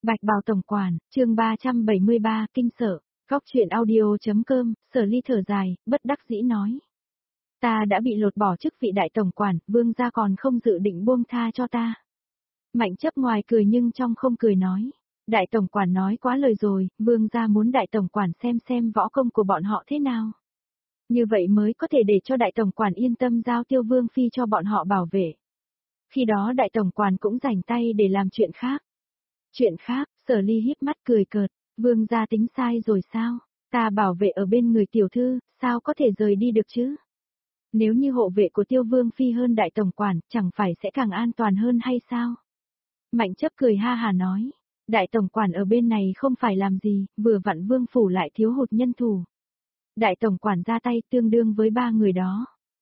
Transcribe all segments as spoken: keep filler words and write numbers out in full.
Bạch Bào Tổng Quản, chương ba trăm bảy mươi ba, kinh sợ, góc truyện audio.com, Sở Ly thở dài, bất đắc dĩ nói. Ta đã bị lột bỏ chức vị đại tổng quản, vương gia còn không dự định buông tha cho ta. Mạnh chấp ngoài cười nhưng trong không cười nói. Đại tổng quản nói quá lời rồi, vương gia muốn đại tổng quản xem xem võ công của bọn họ thế nào. Như vậy mới có thể để cho đại tổng quản yên tâm giao Tiêu Vương Phi cho bọn họ bảo vệ. Khi đó đại tổng quản cũng rảnh tay để làm chuyện khác. Chuyện khác, Sở Ly híp mắt cười cợt, vương gia tính sai rồi sao? Ta bảo vệ ở bên người tiểu thư, sao có thể rời đi được chứ? Nếu như hộ vệ của Tiêu Vương Phi hơn đại tổng quản, chẳng phải sẽ càng an toàn hơn hay sao? Mạnh chấp cười ha hà nói, đại tổng quản ở bên này không phải làm gì, vừa vặn vương phủ lại thiếu hụt nhân thủ. Đại tổng quản ra tay tương đương với ba người đó.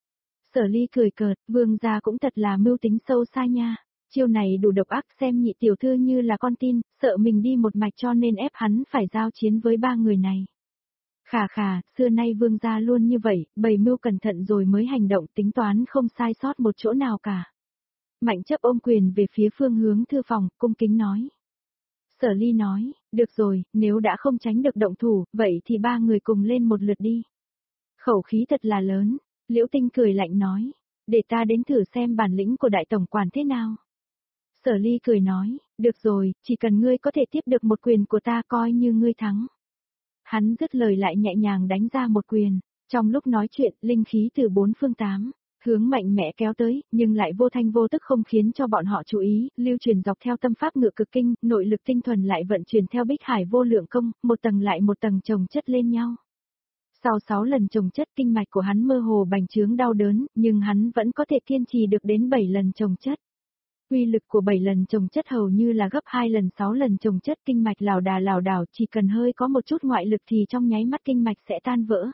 Sở Ly cười cợt, vương gia cũng thật là mưu tính sâu xa nha. Chiêu này đủ độc ác, xem nhị tiểu thư như là con tin, sợ mình đi một mạch cho nên ép hắn phải giao chiến với ba người này. Khà khà, xưa nay vương gia luôn như vậy, bày mưu cẩn thận rồi mới hành động, tính toán không sai sót một chỗ nào cả. Mạnh chấp ôm quyền về phía phương hướng thư phòng, cung kính nói. Sở Ly nói, được rồi, nếu đã không tránh được động thủ, vậy thì ba người cùng lên một lượt đi. Khẩu khí thật là lớn, Liễu Tinh cười lạnh nói, để ta đến thử xem bản lĩnh của đại tổng quản thế nào. Sở Ly cười nói, được rồi, chỉ cần ngươi có thể tiếp được một quyền của ta coi như ngươi thắng. Hắn dứt lời lại nhẹ nhàng đánh ra một quyền, trong lúc nói chuyện, linh khí từ bốn phương tám hướng mạnh mẽ kéo tới, nhưng lại vô thanh vô tức không khiến cho bọn họ chú ý, lưu truyền dọc theo tâm pháp ngự cực kinh, nội lực tinh thuần lại vận chuyển theo bích hải vô lượng công, một tầng lại một tầng chồng chất lên nhau. Sau sáu lần chồng chất kinh mạch của hắn mơ hồ bành trướng đau đớn, nhưng hắn vẫn có thể kiên trì được đến bảy lần chồng chất. Uy lực của bảy lần chồng chất hầu như là gấp hai lần sáu lần chồng chất, kinh mạch lảo đà lảo đảo, chỉ cần hơi có một chút ngoại lực thì trong nháy mắt kinh mạch sẽ tan vỡ.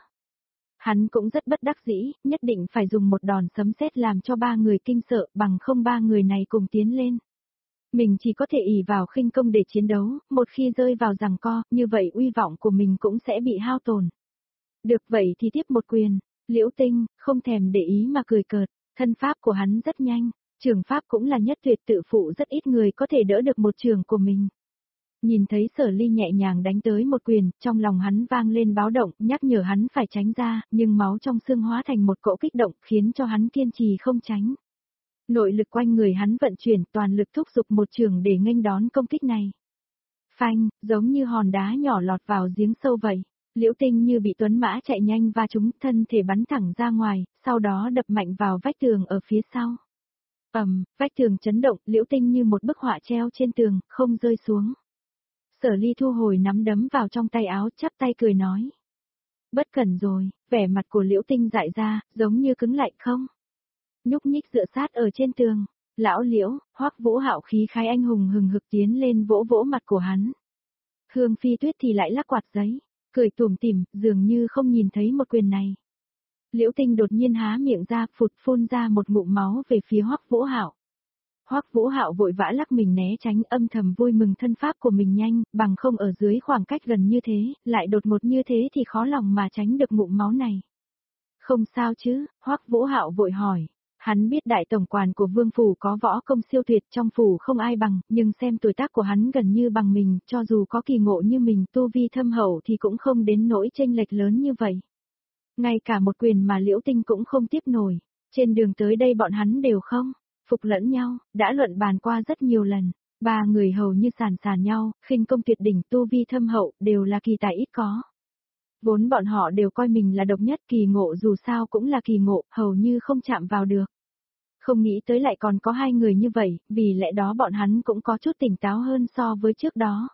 Hắn cũng rất bất đắc dĩ, nhất định phải dùng một đòn sấm sét làm cho ba người kinh sợ, bằng không ba người này cùng tiến lên. Mình chỉ có thể ỷ vào khinh công để chiến đấu, một khi rơi vào giằng co, như vậy uy vọng của mình cũng sẽ bị hao tổn. Được vậy thì tiếp một quyền, Liễu Tinh, không thèm để ý mà cười cợt, thân pháp của hắn rất nhanh. Trường pháp cũng là nhất tuyệt tự phụ, rất ít người có thể đỡ được một trường của mình. Nhìn thấy Sở Ly nhẹ nhàng đánh tới một quyền, trong lòng hắn vang lên báo động, nhắc nhở hắn phải tránh ra, nhưng máu trong xương hóa thành một cỗ kích động, khiến cho hắn kiên trì không tránh. Nội lực quanh người hắn vận chuyển, toàn lực thúc giục một trường để nghênh đón công kích này. Phanh, giống như hòn đá nhỏ lọt vào giếng sâu vậy. Liễu Tinh như bị tuấn mã chạy nhanh va trúng, thân thể bắn thẳng ra ngoài, sau đó đập mạnh vào vách tường ở phía sau. Ầm, um, vách tường chấn động, Liễu Tinh như một bức họa treo trên tường, không rơi xuống. Sở Ly thu hồi nắm đấm vào trong tay áo, chắp tay cười nói. Bất cẩn rồi, vẻ mặt của Liễu Tinh dại ra, giống như cứng lại không. Nhúc nhích dựa sát ở trên tường, lão Liễu, Hoắc Vũ Hạo khí khái anh hùng hừng hực tiến lên vỗ vỗ mặt của hắn. Hương Phi Tuyết thì lại lắc quạt giấy, cười tủm tỉm, dường như không nhìn thấy một quyền này. Liễu Tinh đột nhiên há miệng ra, phụt phun ra một ngụm máu về phía Hoắc Vũ Hạo. Hoắc Vũ Hạo vội vã lắc mình né tránh, âm thầm vui mừng thân pháp của mình nhanh, bằng không ở dưới khoảng cách gần như thế, lại đột ngột như thế thì khó lòng mà tránh được ngụm máu này. Không sao chứ, Hoắc Vũ Hạo vội hỏi. Hắn biết đại tổng quản của vương phủ có võ công siêu tuyệt, trong phủ không ai bằng, nhưng xem tuổi tác của hắn gần như bằng mình, cho dù có kỳ ngộ như mình, tu vi thâm hậu thì cũng không đến nỗi chênh lệch lớn như vậy. Ngay cả một quyền mà Liễu Tinh cũng không tiếp nổi, trên đường tới đây bọn hắn đều không phục lẫn nhau, đã luận bàn qua rất nhiều lần, ba người hầu như sàn sàn nhau, khinh công tuyệt đỉnh, tu vi thâm hậu, đều là kỳ tài ít có. Vốn bọn họ đều coi mình là độc nhất, kỳ ngộ dù sao cũng là kỳ ngộ, hầu như không chạm vào được. Không nghĩ tới lại còn có hai người như vậy, vì lẽ đó bọn hắn cũng có chút tỉnh táo hơn so với trước đó.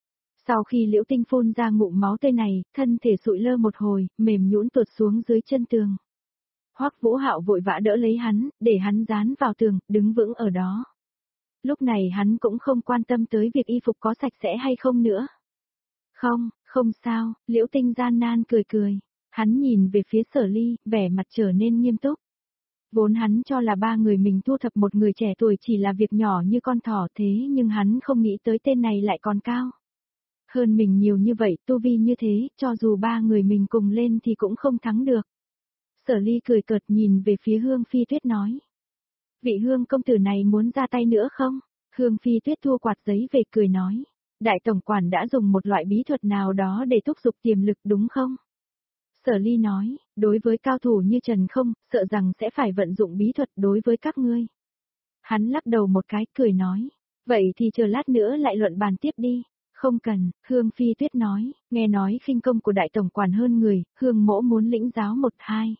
Sau khi Liễu Tinh phun ra ngụm máu tươi này, thân thể sụi lơ một hồi, mềm nhũn tuột xuống dưới chân tường. Hoắc Vũ Hạo vội vã đỡ lấy hắn, để hắn dán vào tường, đứng vững ở đó. Lúc này hắn cũng không quan tâm tới việc y phục có sạch sẽ hay không nữa. Không, không sao, Liễu Tinh gian nan cười cười. Hắn nhìn về phía Sở Ly, vẻ mặt trở nên nghiêm túc. Vốn hắn cho là ba người mình thu thập một người trẻ tuổi chỉ là việc nhỏ như con thỏ, thế nhưng hắn không nghĩ tới tên này lại còn cao. Hơn mình nhiều như vậy, tu vi như thế, cho dù ba người mình cùng lên thì cũng không thắng được. Sở Ly cười cợt nhìn về phía Hương Phi Tuyết nói. Vị Hương công tử này muốn ra tay nữa không? Hương Phi Tuyết thua quạt giấy về cười nói. Đại tổng quản đã dùng một loại bí thuật nào đó để thúc giục tiềm lực đúng không? Sở Ly nói, đối với cao thủ như Trần Không, sợ rằng sẽ phải vận dụng bí thuật đối với các ngươi. Hắn lắc đầu một cái, cười nói, vậy thì chờ lát nữa lại luận bàn tiếp đi. Không cần, Hương Phi Tuyết nói, nghe nói khinh công của đại tổng quản hơn người, Hương mỗ muốn lĩnh giáo một hai.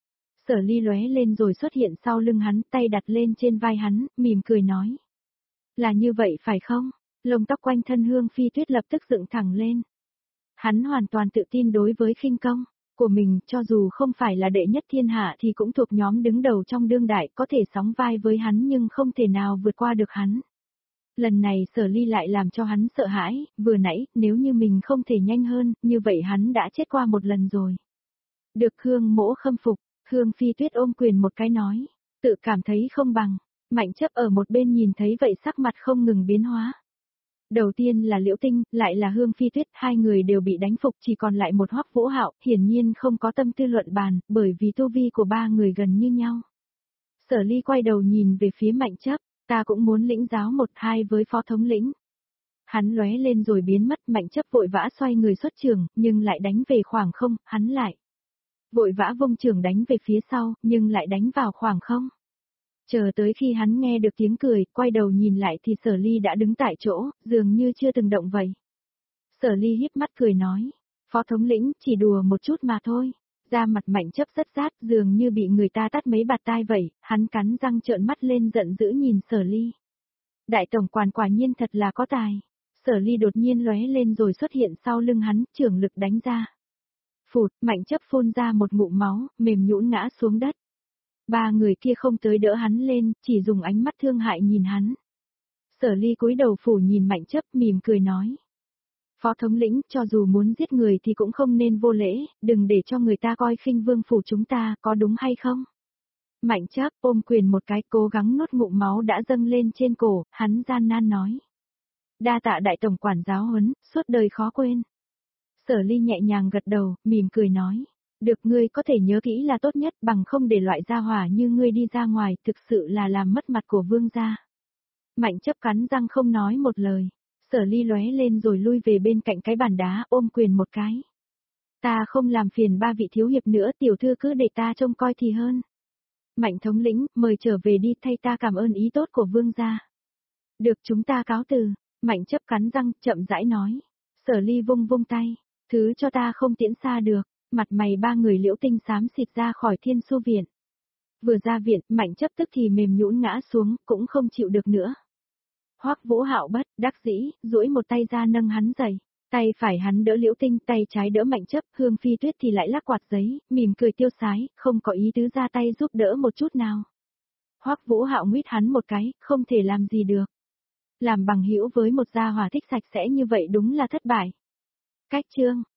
Sở Ly lóe lên rồi xuất hiện sau lưng hắn, tay đặt lên trên vai hắn, mỉm cười nói. Là như vậy phải không? Lông tóc quanh thân Hương Phi Tuyết lập tức dựng thẳng lên. Hắn hoàn toàn tự tin đối với khinh công của mình, cho dù không phải là đệ nhất thiên hạ thì cũng thuộc nhóm đứng đầu trong đương đại, có thể sóng vai với hắn nhưng không thể nào vượt qua được hắn. Lần này Sở Ly lại làm cho hắn sợ hãi, vừa nãy, nếu như mình không thể nhanh hơn, như vậy hắn đã chết qua một lần rồi. Được Hương mỗ khâm phục, Hương Phi Tuyết ôm quyền một cái nói, tự cảm thấy không bằng. Mạnh Chấp ở một bên nhìn thấy vậy sắc mặt không ngừng biến hóa. Đầu tiên là Liễu Tinh, lại là Hương Phi Tuyết, hai người đều bị đánh phục, chỉ còn lại một Hoắc Vũ Hạo, hiển nhiên không có tâm tư luận bàn, bởi vì tu vi của ba người gần như nhau. Sở Ly quay đầu nhìn về phía Mạnh Chấp, ta cũng muốn lĩnh giáo một hai với phó thống lĩnh. Hắn lóe lên rồi biến mất, Mạnh Chấp vội vã xoay người xuất trường, nhưng lại đánh về khoảng không, hắn lại vội vã vung trường đánh về phía sau, nhưng lại đánh vào khoảng không. Chờ tới khi hắn nghe được tiếng cười, quay đầu nhìn lại thì Sở Ly đã đứng tại chỗ, dường như chưa từng động vậy. Sở Ly híp mắt cười nói, phó thống lĩnh, chỉ đùa một chút mà thôi. Da mặt Mạnh Chấp rất rát, dường như bị người ta tát mấy bạt tai vậy, hắn cắn răng trợn mắt lên giận dữ nhìn Sở Ly. Đại tổng quản quả nhiên thật là có tài. Sở Ly đột nhiên lóe lên rồi xuất hiện sau lưng hắn, trường lực đánh ra. Phụt, Mạnh Chấp phun ra một ngụm máu, mềm nhũn ngã xuống đất. Ba người kia không tới đỡ hắn lên, chỉ dùng ánh mắt thương hại nhìn hắn. Sở Ly cúi đầu phủ nhìn Mạnh Chấp, mỉm cười nói. Phó thống lĩnh, cho dù muốn giết người thì cũng không nên vô lễ, đừng để cho người ta coi khinh vương phủ chúng ta, có đúng hay không? Mạnh Chấp ôm quyền một cái, cố gắng nuốt ngụm máu đã dâng lên trên cổ, hắn gian nan nói. Đa tạ đại tổng quản giáo huấn, suốt đời khó quên. Sở Ly nhẹ nhàng gật đầu, mỉm cười nói. Được, ngươi có thể nhớ kỹ là tốt nhất, bằng không để loại gia hỏa như ngươi đi ra ngoài, thực sự là làm mất mặt của vương gia. Mạnh Chấp cắn răng không nói một lời. Sở Ly lóe lên rồi lui về bên cạnh cái bàn đá, ôm quyền một cái. Ta không làm phiền ba vị thiếu hiệp nữa, tiểu thư cứ để ta trông coi thì hơn. Mạnh thống lĩnh, mời trở về đi, thay ta cảm ơn ý tốt của vương gia. Được, chúng ta cáo từ. Mạnh Chấp cắn răng, chậm rãi nói. Sở Ly vung vung tay. Thứ cho ta không tiễn xa được. Mặt mày ba người Liễu Tinh xám xịt ra khỏi Thiên Su viện. Vừa ra viện, Mạnh Chấp tức thì mềm nhũn ngã xuống, cũng không chịu được nữa. Hoắc Vũ Hạo bất đắc dĩ, duỗi một tay ra nâng hắn dậy, tay phải hắn đỡ Liễu Tinh, tay trái đỡ Mạnh Chấp, Hương Phi Tuyết thì lại lắc quạt giấy, mỉm cười tiêu sái, không có ý tứ ra tay giúp đỡ một chút nào. Hoắc Vũ Hạo nguyết hắn một cái, không thể làm gì được. Làm bằng hữu với một gia hỏa thích sạch sẽ như vậy đúng là thất bại. Cách chương